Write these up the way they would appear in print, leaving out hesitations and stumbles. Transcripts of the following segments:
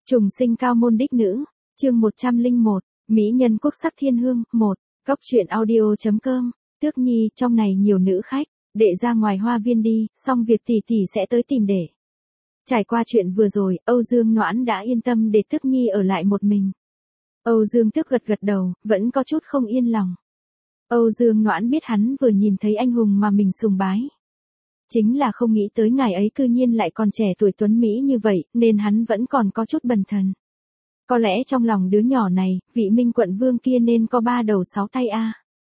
Trùng sinh cao môn đích nữ, chương 101, Mỹ nhân quốc sắc thiên hương, 1, Góc truyện audio.com, Tước Nhi, trong này nhiều nữ khách, đệ ra ngoài hoa viên đi, xong việc tỷ tỷ sẽ tới tìm đệ. Trải qua chuyện vừa rồi, Âu Dương Noãn đã yên tâm để Tước Nhi ở lại một mình. Âu Dương Tước gật gật đầu, vẫn có chút không yên lòng. Âu Dương Noãn biết hắn vừa nhìn thấy anh hùng mà mình sùng bái. Chính là không nghĩ tới ngài ấy cư nhiên lại còn trẻ tuổi tuấn Mỹ như vậy, nên hắn vẫn còn có chút bần thần. Có lẽ trong lòng đứa nhỏ này, vị Minh quận vương kia nên có 3 đầu 6 tay a.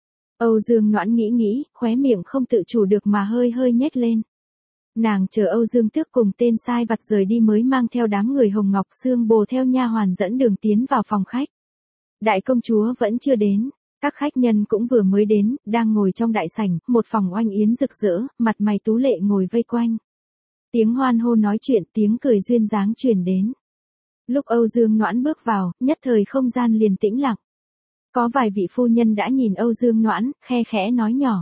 Âu Dương Noãn nghĩ, khóe miệng không tự chủ được mà hơi nhếch lên. Nàng chờ Âu Dương Tước cùng tên sai vặt rời đi mới mang theo đám người Hồng Ngọc Sương Bồ theo nha hoàn dẫn đường tiến vào phòng khách. Đại công chúa vẫn chưa đến. Các khách nhân cũng vừa mới đến, đang ngồi trong đại sảnh, một phòng oanh yến rực rỡ, mặt mày tú lệ ngồi vây quanh. Tiếng hoan hô nói chuyện, tiếng cười duyên dáng truyền đến. Lúc Âu Dương Noãn bước vào, nhất thời không gian liền tĩnh lặng. Có vài vị phu nhân đã nhìn Âu Dương Noãn, khe khẽ nói nhỏ.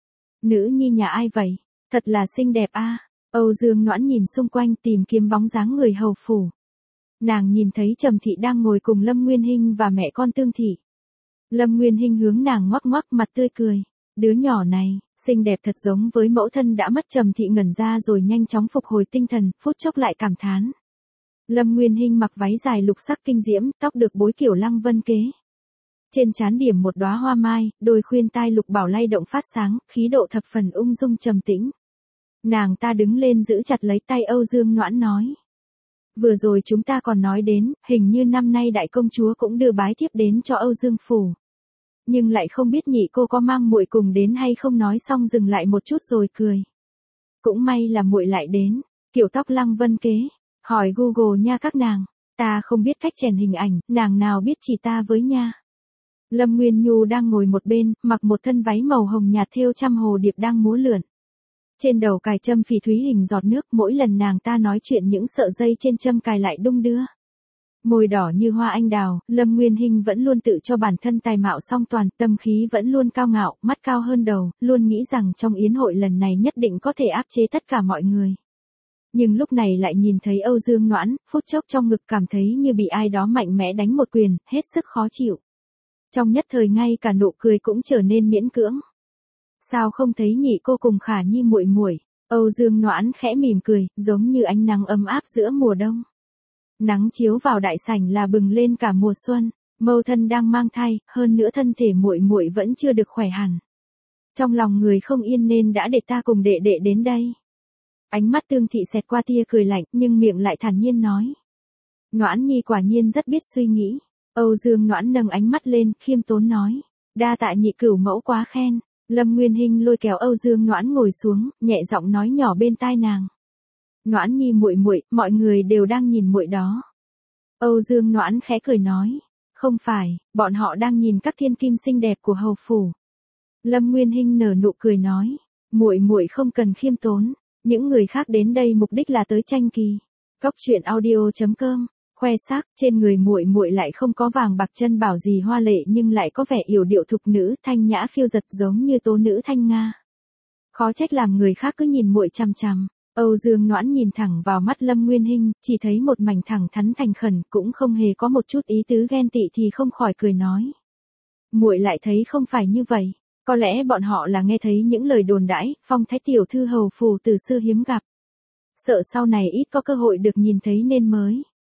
Nữ nhi nhà ai vậy? Thật là xinh đẹp a. Âu Dương Noãn nhìn xung quanh tìm kiếm bóng dáng người hầu phủ. Nàng nhìn thấy Trầm Thị đang ngồi cùng Lâm Nguyên Hinh và mẹ con Tương Thị. Lâm Nguyên Hinh hướng nàng ngoắc ngoắc mặt tươi cười. Đứa nhỏ này, xinh đẹp thật giống với mẫu thân đã mất. Trầm Thị ngẩn ra rồi nhanh chóng phục hồi tinh thần, phút chốc lại cảm thán. Lâm Nguyên Hinh mặc váy dài lục sắc kinh diễm, tóc được bối kiểu lăng vân kế. Trên trán điểm một đóa hoa mai, đôi khuyên tai lục bảo lay động phát sáng, khí độ thập phần ung dung trầm tĩnh. Nàng ta đứng lên giữ chặt lấy tay Âu Dương Noãn nói. Vừa rồi chúng ta còn nói đến, hình như năm nay đại công chúa cũng đưa bái thiếp đến cho Âu Dương phủ. Nhưng lại không biết nhị cô có mang muội cùng đến hay không, nói xong dừng lại một chút rồi cười. Cũng may là muội lại đến, kiểu tóc lăng vân kế, hỏi Google nha các nàng, ta không biết cách chèn hình ảnh, nàng nào biết chỉ ta với nha. Lâm Nguyên Nhu đang ngồi một bên, mặc một thân váy màu hồng nhạt thêu trăm hồ điệp đang múa lượn. Trên đầu cài châm phỉ thúy hình giọt nước, mỗi lần nàng ta nói chuyện những sợi dây trên châm cài lại đung đưa. Môi đỏ như hoa anh đào, Lâm Nguyên Hinh vẫn luôn tự cho bản thân tài mạo song toàn, tâm khí vẫn luôn cao ngạo, mắt cao hơn đầu, luôn nghĩ rằng trong yến hội lần này nhất định có thể áp chế tất cả mọi người. Nhưng lúc này lại nhìn thấy Âu Dương Noãn, phút chốc trong ngực cảm thấy như bị ai đó mạnh mẽ đánh một quyền, hết sức khó chịu. Trong nhất thời ngay cả nụ cười cũng trở nên miễn cưỡng. Sao không thấy nhị cô cùng Khả Nhi muội muội? Âu Dương Noãn khẽ mỉm cười, giống như ánh nắng ấm áp giữa mùa đông. Nắng chiếu vào đại sảnh là bừng lên cả mùa xuân, mẫu thân đang mang thai, hơn nữa thân thể muội muội vẫn chưa được khỏe hẳn. Trong lòng người không yên nên đã để ta cùng đệ đệ đến đây. Ánh mắt Tương Thị xẹt qua tia cười lạnh, nhưng miệng lại thản nhiên nói. Noãn Nhi quả nhiên rất biết suy nghĩ. Âu Dương Noãn nâng ánh mắt lên, khiêm tốn nói. Đa tạ nhị cửu mẫu quá khen. Lâm Nguyên Hinh lôi kéo Âu Dương Noãn ngồi xuống, nhẹ giọng nói nhỏ bên tai nàng. Noãn Nhi muội muội, mọi người đều đang nhìn muội đó. Âu Dương Noãn khẽ cười nói. Không phải, bọn họ đang nhìn các thiên kim xinh đẹp của hầu phủ. Lâm Nguyên Hinh nở nụ cười nói. Muội muội không cần khiêm tốn. Những người khác đến đây mục đích là tới tranh kỳ. Góc truyện audio.com. Khoe sắc, trên người muội muội lại không có vàng bạc chân bảo gì hoa lệ nhưng lại có vẻ yểu điệu thục nữ, thanh nhã phiêu dật giống như tố nữ thanh nga. Khó trách làm người khác cứ nhìn muội chằm chằm. Âu Dương Noãn nhìn thẳng vào mắt Lâm Nguyên Hinh, chỉ thấy một mảnh thẳng thắn thành khẩn, cũng không hề có một chút ý tứ ghen tị thì không khỏi cười nói. Muội lại thấy không phải như vậy, có lẽ bọn họ là nghe thấy những lời đồn đãi, phong thái tiểu thư hầu phủ từ xưa hiếm gặp. Sợ sau này ít có cơ hội được nhìn thấy nên mới.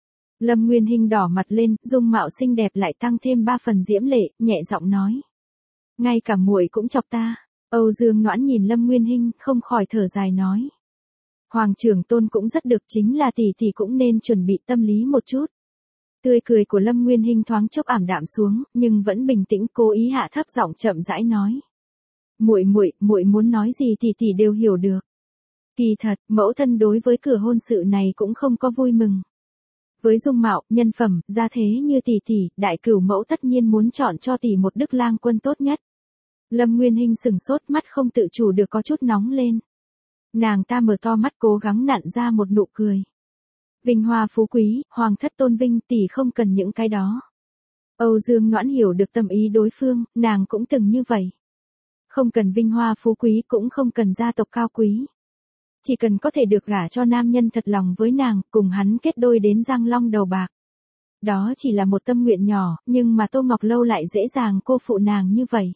Lâm Nguyên Hinh đỏ mặt lên, dung mạo xinh đẹp lại tăng thêm 3 phần diễm lệ, nhẹ giọng nói. Ngay cả muội cũng chọc ta. Âu Dương Noãn nhìn Lâm Nguyên Hinh, không khỏi thở dài nói. Hoàng trưởng tôn cũng rất được, chính là tỷ tỷ cũng nên chuẩn bị tâm lý một chút. Tươi cười của Lâm Nguyên Hinh thoáng chốc ảm đạm xuống, nhưng vẫn bình tĩnh, cố ý hạ thấp giọng chậm rãi nói. Muội muốn nói gì tỷ tỷ đều hiểu được. Kỳ thật, mẫu thân đối với cửa hôn sự này cũng không có vui mừng. Với dung mạo, nhân phẩm, gia thế như tỷ tỷ, đại cửu mẫu tất nhiên muốn chọn cho tỷ một đức lang quân tốt nhất. Lâm Nguyên Hinh sừng sốt, mắt không tự chủ được có chút nóng lên. Nàng ta mở to mắt cố gắng nặn ra một nụ cười. Vinh hoa phú quý, hoàng thất tôn vinh, tỷ không cần những cái đó. Âu Dương Noãn hiểu được tâm ý đối phương, nàng cũng từng như vậy. Không cần vinh hoa phú quý, cũng không cần gia tộc cao quý. Chỉ cần có thể được gả cho nam nhân thật lòng với nàng, cùng hắn kết đôi đến răng long đầu bạc. Đó chỉ là một tâm nguyện nhỏ, nhưng mà Tô Ngọc Lâu lại dễ dàng cô phụ nàng như vậy.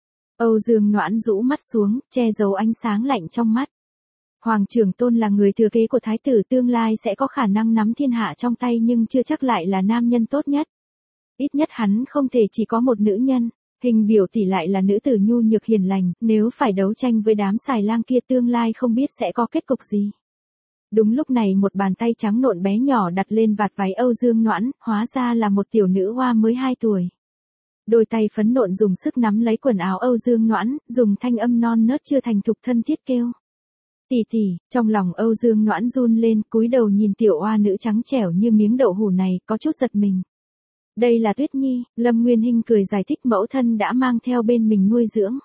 Âu Dương Noãn rũ mắt xuống, che giấu ánh sáng lạnh trong mắt. Hoàng trưởng tôn là người thừa kế của thái tử, tương lai sẽ có khả năng nắm thiên hạ trong tay, nhưng chưa chắc lại là nam nhân tốt nhất. Ít nhất hắn không thể chỉ có một nữ nhân. Hình biểu tỷ lại là nữ tử nhu nhược hiền lành, nếu phải đấu tranh với đám xài lang kia tương lai không biết sẽ có kết cục gì. Đúng lúc này một bàn tay trắng nộn bé nhỏ đặt lên vạt váy Âu Dương Noãn, hóa ra là một tiểu nữ hoa mới 2 tuổi. Đôi tay phấn nộn dùng sức nắm lấy quần áo Âu Dương Noãn, dùng thanh âm non nớt chưa thành thục thân thiết kêu. Tỷ tỷ, trong lòng Âu Dương Noãn run lên, cúi đầu nhìn tiểu oa nữ trắng trẻo như miếng đậu hũ này, có chút giật mình. Đây là Tuyết Nhi, Lâm Nguyên Hinh cười giải thích mẫu thân đã mang theo bên mình nuôi dưỡng.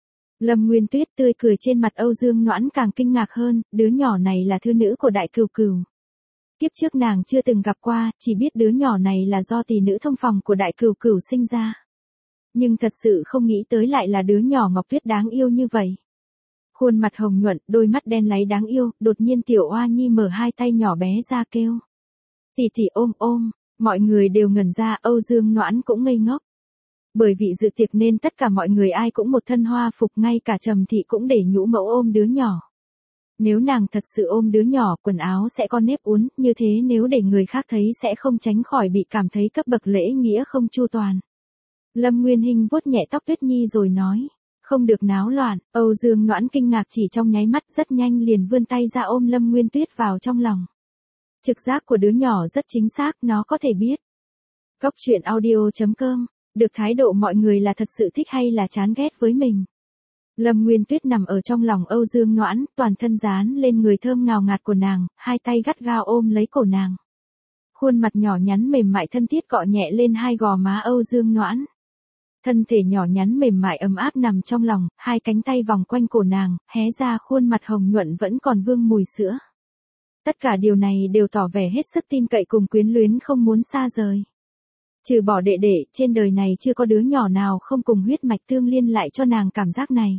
Lâm Nguyên Tuyết tươi cười trên mặt Âu Dương Noãn càng kinh ngạc hơn, đứa nhỏ này là thư nữ của Đại Cửu Cửu. Kiếp trước nàng chưa từng gặp qua, chỉ biết đứa nhỏ này là do tỷ nữ thông phòng của Đại Cửu Cửu sinh ra. Nhưng thật sự không nghĩ tới lại là đứa nhỏ Ngọc Tuyết đáng yêu như vậy. Khuôn mặt hồng nhuận, đôi mắt đen láy đáng yêu, đột nhiên tiểu oa nhi mở hai tay nhỏ bé ra kêu. Tỷ tỷ ôm ôm, mọi người đều ngẩn ra, Âu Dương Noãn cũng ngây ngốc. Bởi vì dự tiệc nên tất cả mọi người ai cũng một thân hoa phục, ngay cả Trầm Thị cũng để nhũ mẫu ôm đứa nhỏ. Nếu nàng thật sự ôm đứa nhỏ, quần áo sẽ có nếp uốn, như thế nếu để người khác thấy sẽ không tránh khỏi bị cảm thấy cấp bậc lễ nghĩa không chu toàn. Lâm Nguyên Hinh vuốt nhẹ tóc Tuyết Nhi rồi nói. Không được náo loạn, Âu Dương Noãn kinh ngạc chỉ trong nháy mắt, rất nhanh liền vươn tay ra ôm Lâm Nguyên Tuyết vào trong lòng. Trực giác của đứa nhỏ rất chính xác, nó có thể biết. Cóc truyện audio.com, được thái độ mọi người là thật sự thích hay là chán ghét với mình. Lâm Nguyên Tuyết nằm ở trong lòng Âu Dương Noãn, toàn thân dán lên người thơm ngào ngạt của nàng, hai tay gắt gao ôm lấy cổ nàng. Khuôn mặt nhỏ nhắn mềm mại thân thiết cọ nhẹ lên hai gò má Âu Dương Noãn. Thân thể nhỏ nhắn mềm mại ấm áp nằm trong lòng, hai cánh tay vòng quanh cổ nàng, hé ra khuôn mặt hồng nhuận vẫn còn vương mùi sữa. Tất cả điều này đều tỏ vẻ hết sức tin cậy cùng quyến luyến không muốn xa rời. Trừ bỏ đệ đệ, trên đời này chưa có đứa nhỏ nào không cùng huyết mạch tương liên lại cho nàng cảm giác này.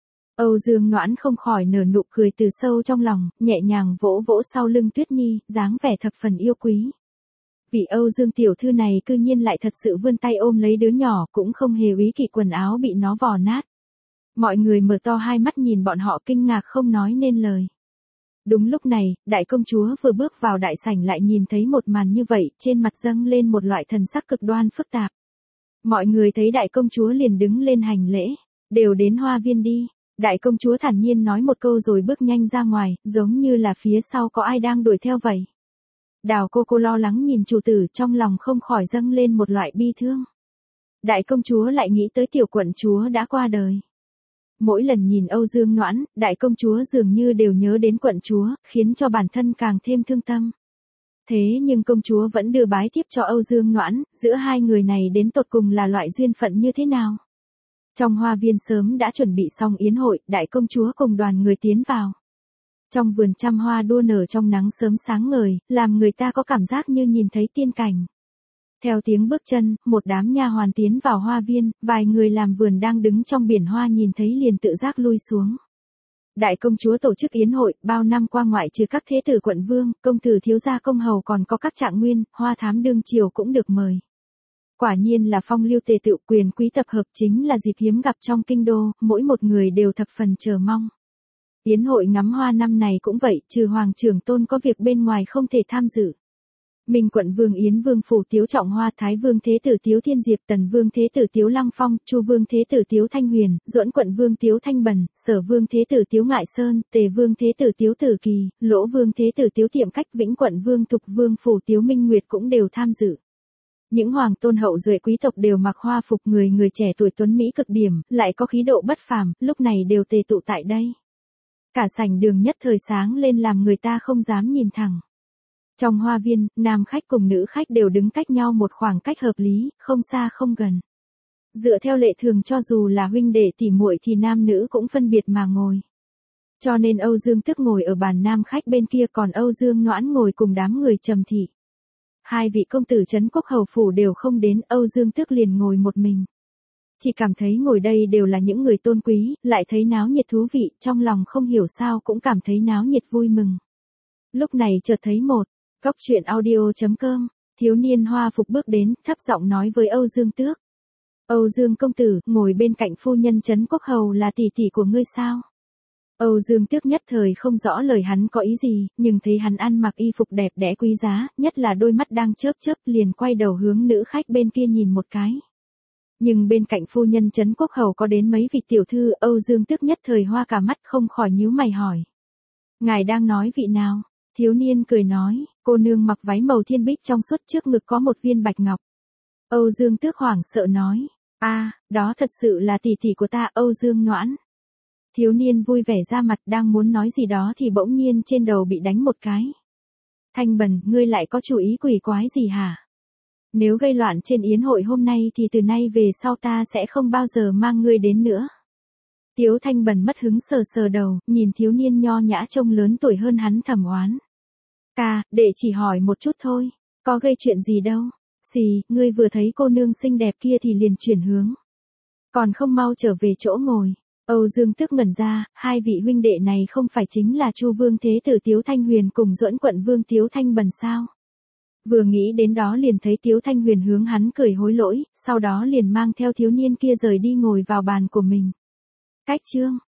Âu Dương Noãn không khỏi nở nụ cười từ sâu trong lòng, nhẹ nhàng vỗ vỗ sau lưng Tuyết Nhi, dáng vẻ thập phần yêu quý. Vì Âu Dương tiểu thư này cư nhiên lại thật sự vươn tay ôm lấy đứa nhỏ, cũng không hề úy kỵ quần áo bị nó vò nát. Mọi người mở to hai mắt nhìn bọn họ kinh ngạc không nói nên lời. Đúng lúc này, đại công chúa vừa bước vào đại sảnh lại nhìn thấy một màn như vậy, trên mặt dâng lên một loại thần sắc cực đoan phức tạp. Mọi người thấy đại công chúa liền đứng lên hành lễ, đều đến hoa viên đi. Đại công chúa thản nhiên nói một câu rồi bước nhanh ra ngoài, giống như là phía sau có ai đang đuổi theo vậy. Đào cô lo lắng nhìn chủ tử, trong lòng không khỏi dâng lên một loại bi thương. Đại công chúa lại nghĩ tới tiểu quận chúa đã qua đời. Mỗi lần nhìn Âu Dương Noãn, đại công chúa dường như đều nhớ đến quận chúa, khiến cho bản thân càng thêm thương tâm. Thế nhưng công chúa vẫn đưa bái tiếp cho Âu Dương Noãn, giữa hai người này đến tột cùng là loại duyên phận như thế nào? Trong hoa viên sớm đã chuẩn bị xong yến hội, đại công chúa cùng đoàn người tiến vào. Trong vườn trăm hoa đua nở trong nắng sớm sáng ngời, làm người ta có cảm giác như nhìn thấy tiên cảnh. Theo tiếng bước chân, một đám nha hoàn tiến vào hoa viên, vài người làm vườn đang đứng trong biển hoa nhìn thấy liền tự giác lui xuống. Đại công chúa tổ chức yến hội, bao năm qua ngoại trừ các thế tử quận vương, công tử thiếu gia công hầu còn có các trạng nguyên, hoa thám đương triều cũng được mời. Quả nhiên là phong lưu tề tựu, quyền quý tập hợp, chính là dịp hiếm gặp trong kinh đô, mỗi một người đều thập phần chờ mong. Yến hội ngắm hoa năm này cũng vậy, trừ hoàng trưởng tôn có việc bên ngoài không thể tham dự. Minh quận vương Yến vương phủ Tiếu Trọng Hoa, Thái vương thế tử Tiếu Thiên Diệp, Tần vương thế tử Tiếu Lăng Phong, Chu vương thế tử Tiếu Thanh Huyền, Duẫn quận vương Tiếu Thanh Bần, Sở vương thế tử Tiếu Ngại Sơn, Tề vương thế tử Tiếu Tử Kỳ, Lỗ vương thế tử Tiếu Tiệm Cách, Vĩnh quận vương Thục vương phủ Tiếu Minh Nguyệt cũng đều tham dự. Những hoàng tôn hậu duệ quý tộc đều mặc hoa phục, người trẻ tuổi tuấn mỹ cực điểm, lại có khí độ bất phàm, lúc này đều tề tụ tại đây. Cả sảnh đường nhất thời sáng lên làm người ta không dám nhìn thẳng. Trong hoa viên, nam khách cùng nữ khách đều đứng cách nhau một khoảng cách hợp lý, không xa không gần. Dựa theo lệ thường cho dù là huynh đệ tỉ muội thì nam nữ cũng phân biệt mà ngồi. Cho nên Âu Dương Tức ngồi ở bàn nam khách bên kia, còn Âu Dương Noãn ngồi cùng đám người Trầm Thị. Hai vị công tử trấn quốc hầu phủ đều không đến, Âu Dương Tức liền ngồi một mình. Chỉ cảm thấy ngồi đây đều là những người tôn quý, lại thấy náo nhiệt thú vị, trong lòng không hiểu sao cũng cảm thấy náo nhiệt vui mừng. Lúc này chợt thấy một, cóc truyện audio.com, thiếu niên hoa phục bước đến, thấp giọng nói với Âu Dương Tước. Âu Dương công tử, ngồi bên cạnh phu nhân Trấn Quốc Hầu là tỷ tỷ của ngươi sao? Âu Dương Tước nhất thời không rõ lời hắn có ý gì, nhưng thấy hắn ăn mặc y phục đẹp đẽ quý giá, nhất là đôi mắt đang chớp chớp liền quay đầu hướng nữ khách bên kia nhìn một cái. Nhưng bên cạnh phu nhân Trấn Quốc Hầu có đến mấy vị tiểu thư, Âu Dương Tước nhất thời hoa cả mắt không khỏi nhíu mày hỏi. Ngài đang nói vị nào? Thiếu niên cười nói, cô nương mặc váy màu thiên bích trong suốt trước ngực có một viên bạch ngọc. Âu Dương Tước hoảng sợ nói, đó thật sự là tỷ tỷ của ta, Âu Dương Noãn. Thiếu niên vui vẻ ra mặt đang muốn nói gì đó thì bỗng nhiên trên đầu bị đánh một cái. Thanh Bần, ngươi lại có chủ ý quỷ quái gì hả? Nếu gây loạn trên yến hội hôm nay thì từ nay về sau ta sẽ không bao giờ mang ngươi đến nữa. Tiếu Thanh Bần mất hứng sờ sờ đầu, nhìn thiếu niên nho nhã trông lớn tuổi hơn hắn thầm oán. Đệ chỉ hỏi một chút thôi, có gây chuyện gì đâu. Xì, ngươi vừa thấy cô nương xinh đẹp kia thì liền chuyển hướng. Còn không mau trở về chỗ ngồi. Âu Dương Tước ngẩn ra, hai vị huynh đệ này không phải chính là Chu Vương Thế Tử Tiếu Thanh Huyền cùng Duẫn Quận Vương Tiếu Thanh Bần sao? Vừa nghĩ đến đó liền thấy Tiếu Thanh Huyền hướng hắn cười hối lỗi, sau đó liền mang theo thiếu niên kia rời đi ngồi vào bàn của mình. Cách chương